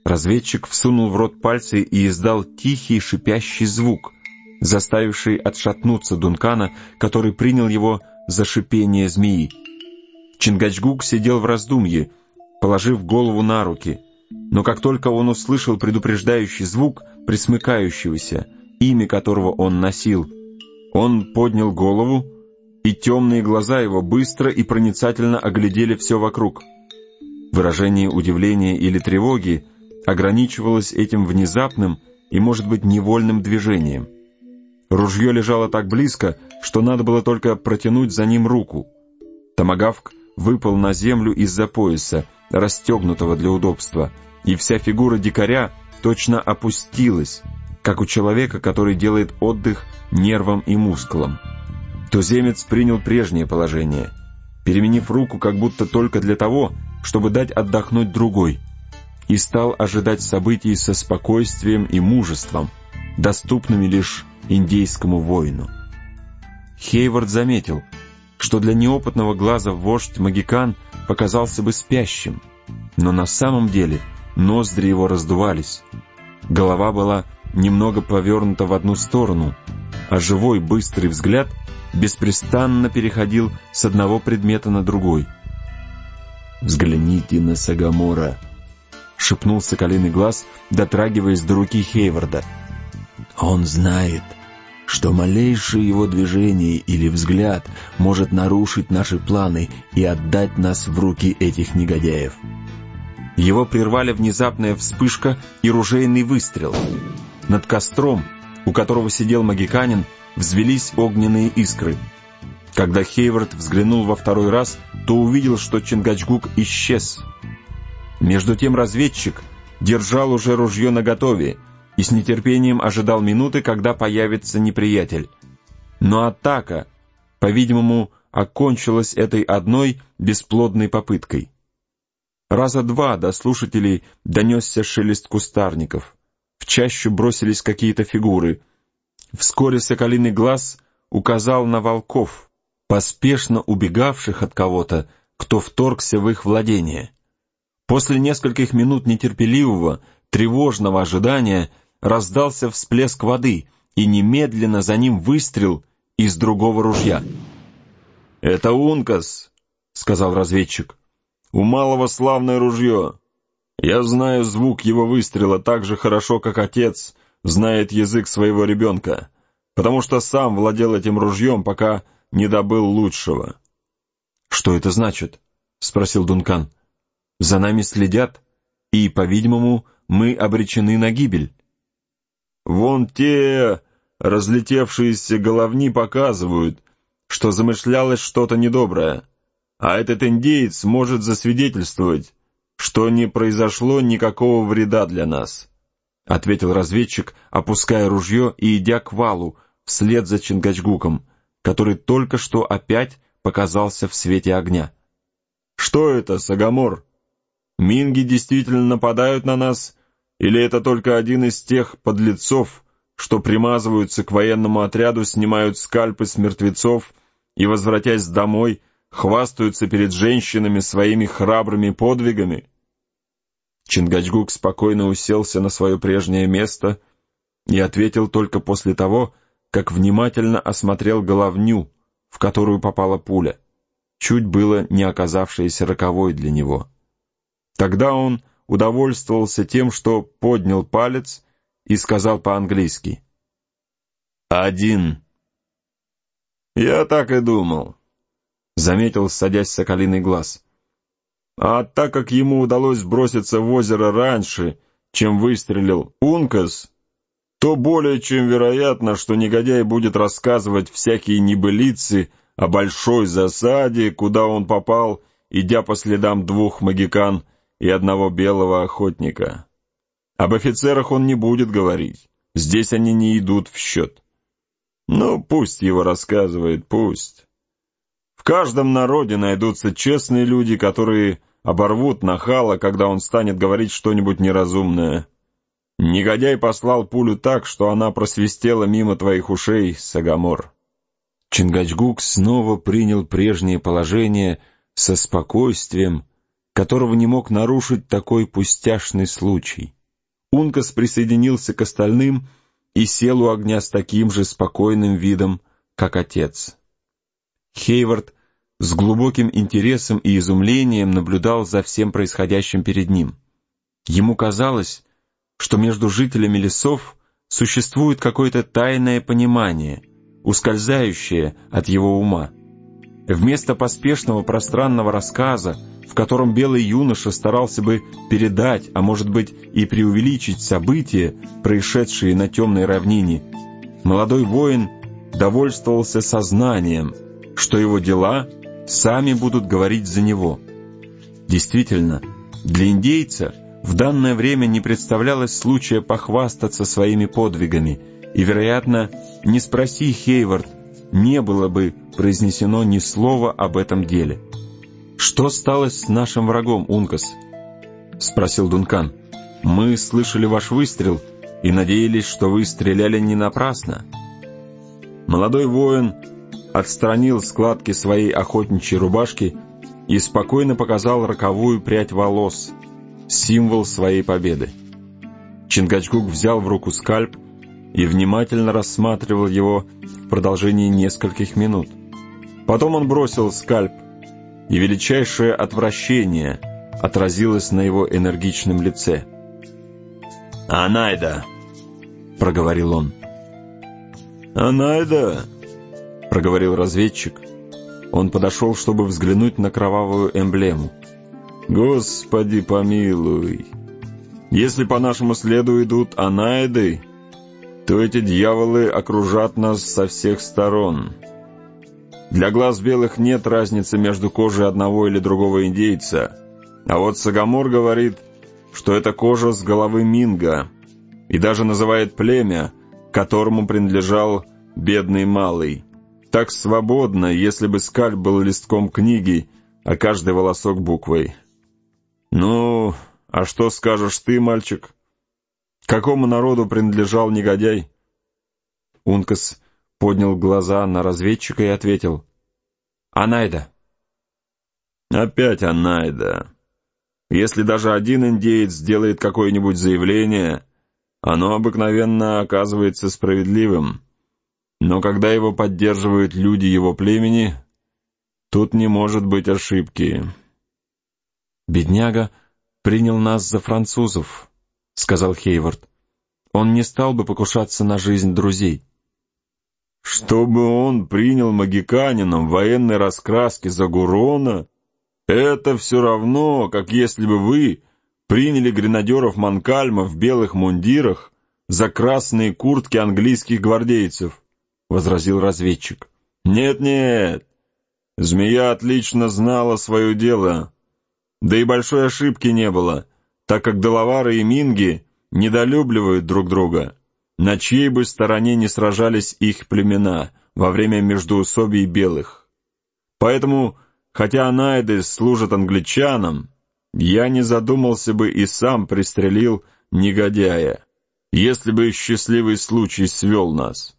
Разведчик всунул в рот пальцы и издал тихий шипящий звук, заставивший отшатнуться Дункана, который принял его за шипение змеи. Чингачгук сидел в раздумье, положив голову на руки, но как только он услышал предупреждающий звук пресмыкающегося, имя которого он носил, он поднял голову, и темные глаза его быстро и проницательно оглядели все вокруг. Выражение удивления или тревоги ограничивалось этим внезапным и, может быть, невольным движением. Ружье лежало так близко, что надо было только протянуть за ним руку. Томагавк выпал на землю из-за пояса, расстегнутого для удобства, и вся фигура дикаря точно опустилась, как у человека, который делает отдых нервам и мускулам. Туземец принял прежнее положение, переменив руку как будто только для того, чтобы дать отдохнуть другой, и стал ожидать событий со спокойствием и мужеством, доступными лишь индейскому воину. Хейвард заметил, что для неопытного глаза вождь Магикан показался бы спящим, но на самом деле ноздри его раздувались, голова была немного повернута в одну сторону, а живой быстрый взгляд беспрестанно переходил с одного предмета на другой. «Взгляните на Сагамора», — шепнул Соколиный Глаз, дотрагиваясь до руки Хейварда. «Он знает, что малейшее его движение или взгляд может нарушить наши планы и отдать нас в руки этих негодяев». Его прервали внезапная вспышка и ружейный выстрел. Над костром, у которого сидел магиканин, взвелись огненные искры. Когда Хейвард взглянул во второй раз, то увидел, что Чингачгук исчез. Между тем разведчик держал уже ружье наготове и с нетерпением ожидал минуты, когда появится неприятель. Но атака, по-видимому, окончилась этой одной бесплодной попыткой. Раза два до слушателей донесся шелест кустарников. В чащу бросились какие-то фигуры. Вскоре Соколиный Глаз указал на волков, поспешно убегавших от кого-то, кто вторгся в их владение. После нескольких минут нетерпеливого, тревожного ожидания раздался всплеск воды, и немедленно за ним выстрел из другого ружья. «Это Ункас», — сказал разведчик. «У малого славное ружье. Я знаю звук его выстрела так же хорошо, как отец знает язык своего ребенка, потому что сам владел этим ружьем, пока не добыл лучшего». «Что это значит?» — спросил Дункан. «За нами следят, и, по-видимому, мы обречены на гибель». «Вон те разлетевшиеся головни показывают, что замышлялось что-то недоброе, а этот индеец может засвидетельствовать, что не произошло никакого вреда для нас», — ответил разведчик, опуская ружье и идя к валу вслед за Чингачгуком, который только что опять показался в свете огня. «Что это, Сагамор? Минги действительно нападают на нас, или это только один из тех подлецов, что примазываются к военному отряду, снимают скальпы с мертвецов и, возвратясь домой, хвастаются перед женщинами своими храбрыми подвигами?» Чингачгук спокойно уселся на свое прежнее место и ответил только после того, как внимательно осмотрел головню, в которую попала пуля, чуть было не оказавшаяся роковой для него. Тогда он удовольствовался тем, что поднял палец и сказал по-английски: «Один». «Я так и думал», — заметил, садясь Соколиный Глаз. «А так как ему удалось броситься в озеро раньше, чем выстрелил Ункас, то более чем вероятно, что негодяй будет рассказывать всякие небылицы о большой засаде, куда он попал, идя по следам двух магикан и одного белого охотника. Об офицерах он не будет говорить, здесь они не идут в счет. Ну, пусть его рассказывает, пусть. В каждом народе найдутся честные люди, которые оборвут нахала, когда он станет говорить что-нибудь неразумное. Негодяй послал пулю так, что она просвистела мимо твоих ушей, Сагамор». Чингачгук снова принял прежнее положение со спокойствием, которого не мог нарушить такой пустяшный случай. Ункас присоединился к остальным и сел у огня с таким же спокойным видом, как отец. Хейвард с глубоким интересом и изумлением наблюдал за всем происходящим перед ним. Ему казалось, что между жителями лесов существует какое-то тайное понимание, ускользающее от его ума. Вместо поспешного пространного рассказа, в котором белый юноша старался бы передать, а может быть и преувеличить события, происшедшие на темной равнине, молодой воин довольствовался сознанием, что его дела сами будут говорить за него. Действительно, для индейца в данное время не представлялось случая похвастаться своими подвигами, и, вероятно, не спроси Хейвард, не было бы произнесено ни слова об этом деле. «Что стало с нашим врагом, Ункас?» — спросил Дункан. «Мы слышали ваш выстрел и надеялись, что вы стреляли не напрасно». Молодой воин отстранил складки своей охотничьей рубашки и спокойно показал роковую прядь волос, символ своей победы. Чингачгук взял в руку скальп и внимательно рассматривал его в продолжении нескольких минут. Потом он бросил скальп, и величайшее отвращение отразилось на его энергичном лице. «Анайда!» — проговорил он. «Анайда!» — проговорил разведчик. Он подошел, чтобы взглянуть на кровавую эмблему. «Господи помилуй! Если по нашему следу идут Анайды, то эти дьяволы окружат нас со всех сторон. Для глаз белых нет разницы между кожей одного или другого индейца, а вот Сагамор говорит, что это кожа с головы Минга, и даже называет племя, которому принадлежал бедный малый. Так свободно, если бы скальп был листком книги, а каждый волосок буквой. Ну, а что скажешь ты, мальчик? К какому народу принадлежал негодяй?» Ункас поднял глаза на разведчика и ответил: «Анайда». «Опять Анайда. Если даже один индеец делает какое-нибудь заявление, оно обыкновенно оказывается справедливым. Но когда его поддерживают люди его племени, тут не может быть ошибки». «Бедняга принял нас за французов», — сказал Хейвард. «Он не стал бы покушаться на жизнь друзей». «Чтобы он принял магиканина в военной раскраске за Гурона, это все равно, как если бы вы приняли гренадеров Манкальма в белых мундирах за красные куртки английских гвардейцев», — возразил разведчик. «Нет-нет, змея отлично знала свое дело. Да и большой ошибки не было, так как делавары и минги недолюбливают друг друга, на чьей бы стороне не сражались их племена во время междоусобий белых. Поэтому, хотя анайды служат англичанам, я не задумался бы и сам пристрелил негодяя, если бы счастливый случай свел нас.